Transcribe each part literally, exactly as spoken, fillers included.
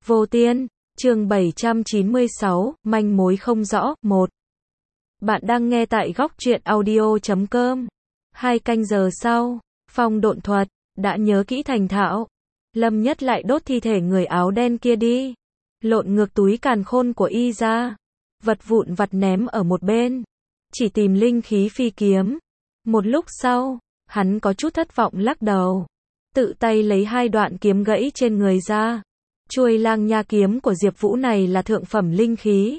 Vô Tiên, chương bảy trăm chín mươi sáu, manh mối không rõ, một. Bạn đang nghe tại góc truyện audio chấm com. Hai canh giờ sau, phong độn thuật, đã nhớ kỹ thành thạo. Lâm Nhất lại đốt thi thể người áo đen kia đi. Lộn ngược túi càn khôn của y ra. Vật vụn vặt ném ở một bên. Chỉ tìm linh khí phi kiếm. Một lúc sau, hắn có chút thất vọng lắc đầu. Tự tay lấy hai đoạn kiếm gãy trên người ra. Chuôi lang nha kiếm của Diệp Vũ này là thượng phẩm linh khí.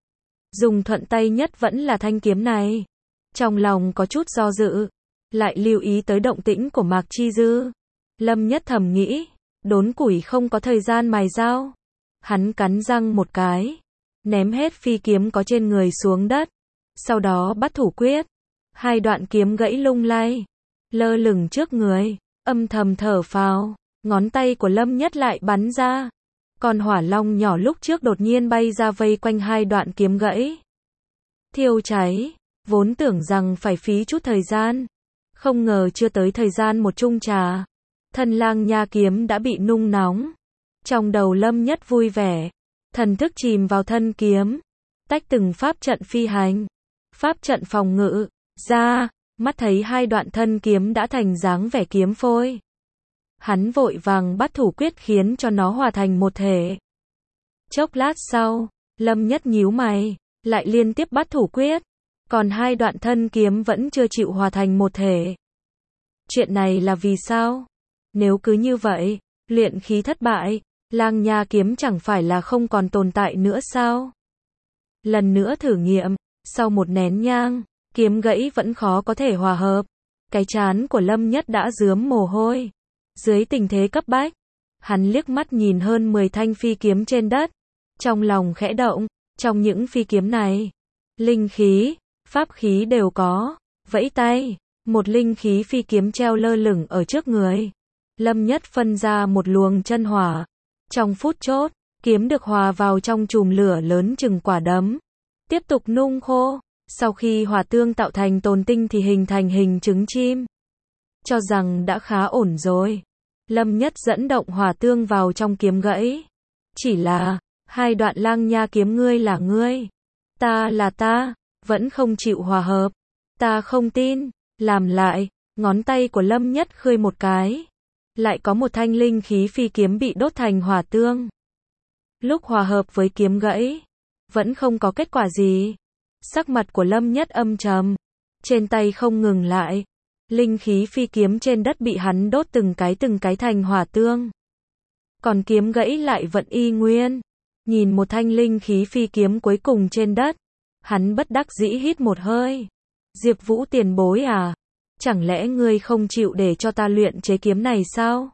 Dùng thuận tay nhất vẫn là thanh kiếm này. Trong lòng có chút do dự, lại lưu ý tới động tĩnh của Mạc Chi Dư. Lâm Nhất thầm nghĩ, đốn củi không có thời gian mài dao. Hắn cắn răng một cái, ném hết phi kiếm có trên người xuống đất. Sau đó bắt thủ quyết. Hai đoạn kiếm gãy lung lay, lơ lửng trước người, âm thầm thở phào. Ngón tay của Lâm Nhất lại bắn ra. Con hỏa long nhỏ lúc trước đột nhiên bay ra vây quanh hai đoạn kiếm gãy. Thiêu cháy, vốn tưởng rằng phải phí chút thời gian. Không ngờ chưa tới thời gian một chung trà. Thân lang nha kiếm đã bị nung nóng. Trong đầu Lâm Nhất vui vẻ. Thần thức chìm vào thân kiếm. Tách từng pháp trận phi hành. Pháp trận phòng ngự. Ra, mắt thấy hai đoạn thân kiếm đã thành dáng vẻ kiếm phôi. Hắn vội vàng bắt thủ quyết khiến cho nó hòa thành một thể. Chốc lát sau, Lâm Nhất nhíu mày, lại liên tiếp bắt thủ quyết. Còn hai đoạn thân kiếm vẫn chưa chịu hòa thành một thể. Chuyện này là vì sao? Nếu cứ như vậy, luyện khí thất bại, lang nha kiếm chẳng phải là không còn tồn tại nữa sao? Lần nữa thử nghiệm, sau một nén nhang, kiếm gãy vẫn khó có thể hòa hợp. Cái trán của Lâm Nhất đã rướm mồ hôi. Dưới tình thế cấp bách, hắn liếc mắt nhìn hơn mười thanh phi kiếm trên đất. Trong lòng khẽ động, trong những phi kiếm này, linh khí, pháp khí đều có. Vẫy tay, một linh khí phi kiếm treo lơ lửng ở trước người. Lâm Nhất phân ra một luồng chân hỏa. Trong phút chốc, kiếm được hòa vào trong chùm lửa lớn chừng quả đấm. Tiếp tục nung khô. Sau khi hòa tương tạo thành tồn tinh thì hình thành hình trứng chim. Cho rằng đã khá ổn rồi. Lâm Nhất dẫn động hỏa tương vào trong kiếm gãy. Chỉ là, hai đoạn lang nha kiếm ngươi là ngươi, ta là ta, vẫn không chịu hòa hợp. Ta không tin, làm lại, ngón tay của Lâm Nhất khơi một cái. Lại có một thanh linh khí phi kiếm bị đốt thành hỏa tương. Lúc hòa hợp với kiếm gãy, vẫn không có kết quả gì. Sắc mặt của Lâm Nhất âm trầm, trên tay không ngừng lại. Linh khí phi kiếm trên đất bị hắn đốt từng cái từng cái thành hỏa tương. Còn kiếm gãy lại vẫn y nguyên. Nhìn một thanh linh khí phi kiếm cuối cùng trên đất, hắn bất đắc dĩ hít một hơi. Diệp Vũ tiền bối à? Chẳng lẽ ngươi không chịu để cho ta luyện chế kiếm này sao?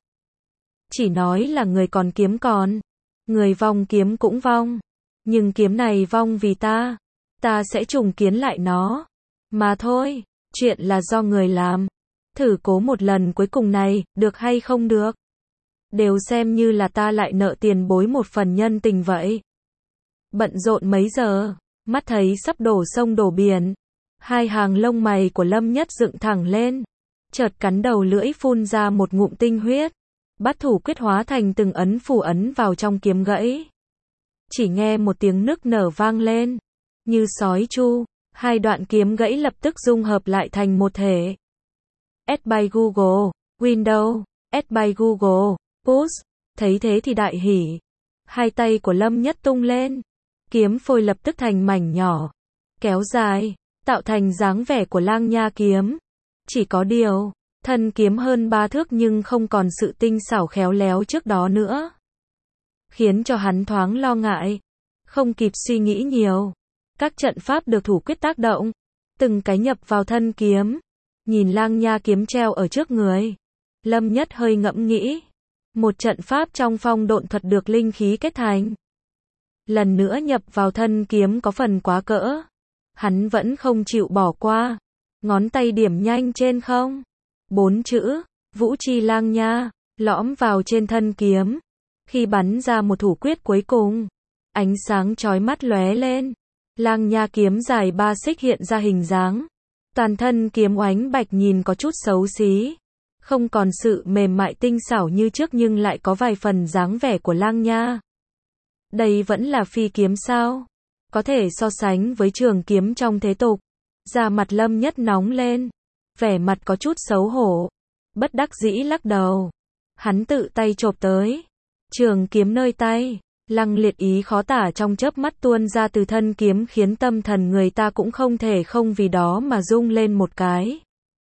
Chỉ nói là người còn kiếm còn. Người vong kiếm cũng vong. Nhưng kiếm này vong vì ta. Ta sẽ trùng kiến lại nó. Mà thôi. Chuyện là do người làm. Thử cố một lần cuối cùng này, được hay không được? Đều xem như là ta lại nợ tiền bối một phần nhân tình vậy. Bận rộn mấy giờ, mắt thấy sắp đổ sông đổ biển. Hai hàng lông mày của Lâm Nhất dựng thẳng lên. Chợt cắn đầu lưỡi phun ra một ngụm tinh huyết. Bắt thủ quyết hóa thành từng ấn phù ấn vào trong kiếm gãy. Chỉ nghe một tiếng nức nở vang lên. Như sói chu. Hai đoạn kiếm gãy lập tức dung hợp lại thành một thể. Add by Google, Windows, Add by Google, Push, thấy thế thì đại hỉ. Hai tay của Lâm Nhất tung lên. Kiếm phôi lập tức thành mảnh nhỏ. Kéo dài, tạo thành dáng vẻ của lang nha kiếm. Chỉ có điều, thân kiếm hơn ba thước nhưng không còn sự tinh xảo khéo léo trước đó nữa. Khiến cho hắn thoáng lo ngại. Không kịp suy nghĩ nhiều. Các trận pháp được thủ quyết tác động, từng cái nhập vào thân kiếm. Nhìn lang nha kiếm treo ở trước người, Lâm Nhất hơi ngẫm nghĩ. Một trận pháp trong phong độn thuật được linh khí kết thành. Lần nữa nhập vào thân kiếm có phần quá cỡ. Hắn vẫn không chịu bỏ qua. Ngón tay điểm nhanh trên không. Bốn chữ, Vũ Chi lang nha, lõm vào trên thân kiếm. Khi bắn ra một thủ quyết cuối cùng, ánh sáng chói mắt lóe lên. Lang nha kiếm dài ba xích hiện ra hình dáng. Toàn thân kiếm oánh bạch nhìn có chút xấu xí. Không còn sự mềm mại tinh xảo như trước nhưng lại có vài phần dáng vẻ của lang nha. Đây vẫn là phi kiếm sao? Có thể so sánh với trường kiếm trong thế tục. Da mặt Lâm Nhất nóng lên. Vẻ mặt có chút xấu hổ. Bất đắc dĩ lắc đầu. Hắn tự tay chộp tới. Trường kiếm nơi tay. Lăng liệt ý khó tả trong chớp mắt tuôn ra từ thân kiếm khiến tâm thần người ta cũng không thể không vì đó mà rung lên một cái.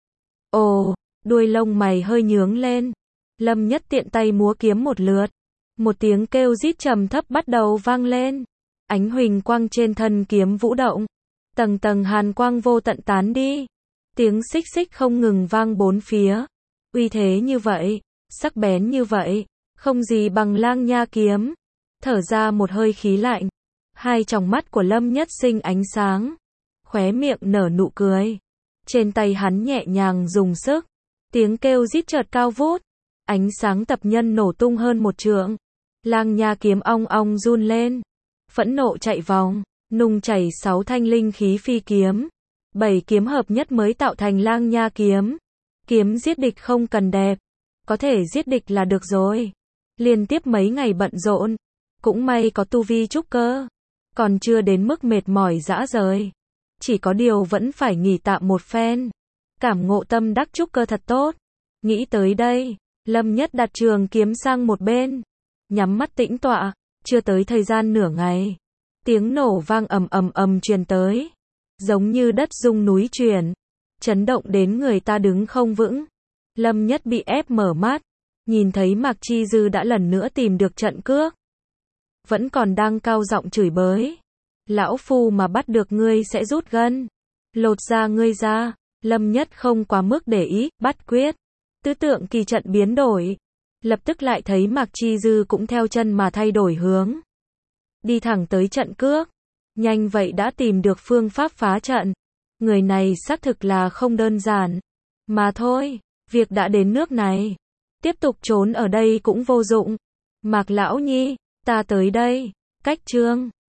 Ồ, đuôi lông mày hơi nhướng lên. Lâm Nhất tiện tay múa kiếm một lượt. Một tiếng kêu rít trầm thấp bắt đầu vang lên. Ánh huỳnh quang trên thân kiếm vũ động. Tầng tầng hàn quang vô tận tán đi. Tiếng xích xích không ngừng vang bốn phía. Uy thế như vậy, sắc bén như vậy, không gì bằng Lang Nha kiếm. Thở ra một hơi khí lạnh. Hai tròng mắt của Lâm Nhất sinh ánh sáng. Khóe miệng nở nụ cười. Trên tay hắn nhẹ nhàng dùng sức. Tiếng kêu rít chợt cao vút. Ánh sáng tập nhân nổ tung hơn một trượng. Lang Nha kiếm ong ong run lên. Phẫn nộ chạy vòng, nung chảy sáu thanh linh khí phi kiếm. Bảy kiếm hợp nhất mới tạo thành Lang Nha kiếm. Kiếm giết địch không cần đẹp. Có thể giết địch là được rồi. Liên tiếp mấy ngày bận rộn. Cũng may có tu vi trúc cơ. Còn chưa đến mức mệt mỏi rã rời. Chỉ có điều vẫn phải nghỉ tạm một phen. Cảm ngộ tâm đắc trúc cơ thật tốt. Nghĩ tới đây, Lâm Nhất đặt trường kiếm sang một bên. Nhắm mắt tĩnh tọa. Chưa tới thời gian nửa ngày. Tiếng nổ vang ầm ầm ầm truyền tới. Giống như đất rung núi chuyển. Chấn động đến người ta đứng không vững. Lâm Nhất bị ép mở mắt. Nhìn thấy Mạc Chi Dư đã lần nữa tìm được trận cước. Vẫn còn đang cao giọng chửi bới. Lão phu mà bắt được ngươi sẽ rút gân. Lột da ngươi ra. Lâm Nhất không quá mức để ý, bắt quyết. Tư tượng kỳ trận biến đổi. Lập tức lại thấy Mạc Chi Dư cũng theo chân mà thay đổi hướng. Đi thẳng tới trận cước. Nhanh vậy đã tìm được phương pháp phá trận. Người này xác thực là không đơn giản. Mà thôi, việc đã đến nước này. Tiếp tục trốn ở đây cũng vô dụng. Mạc Lão Nhi, ta tới đây. Cách chương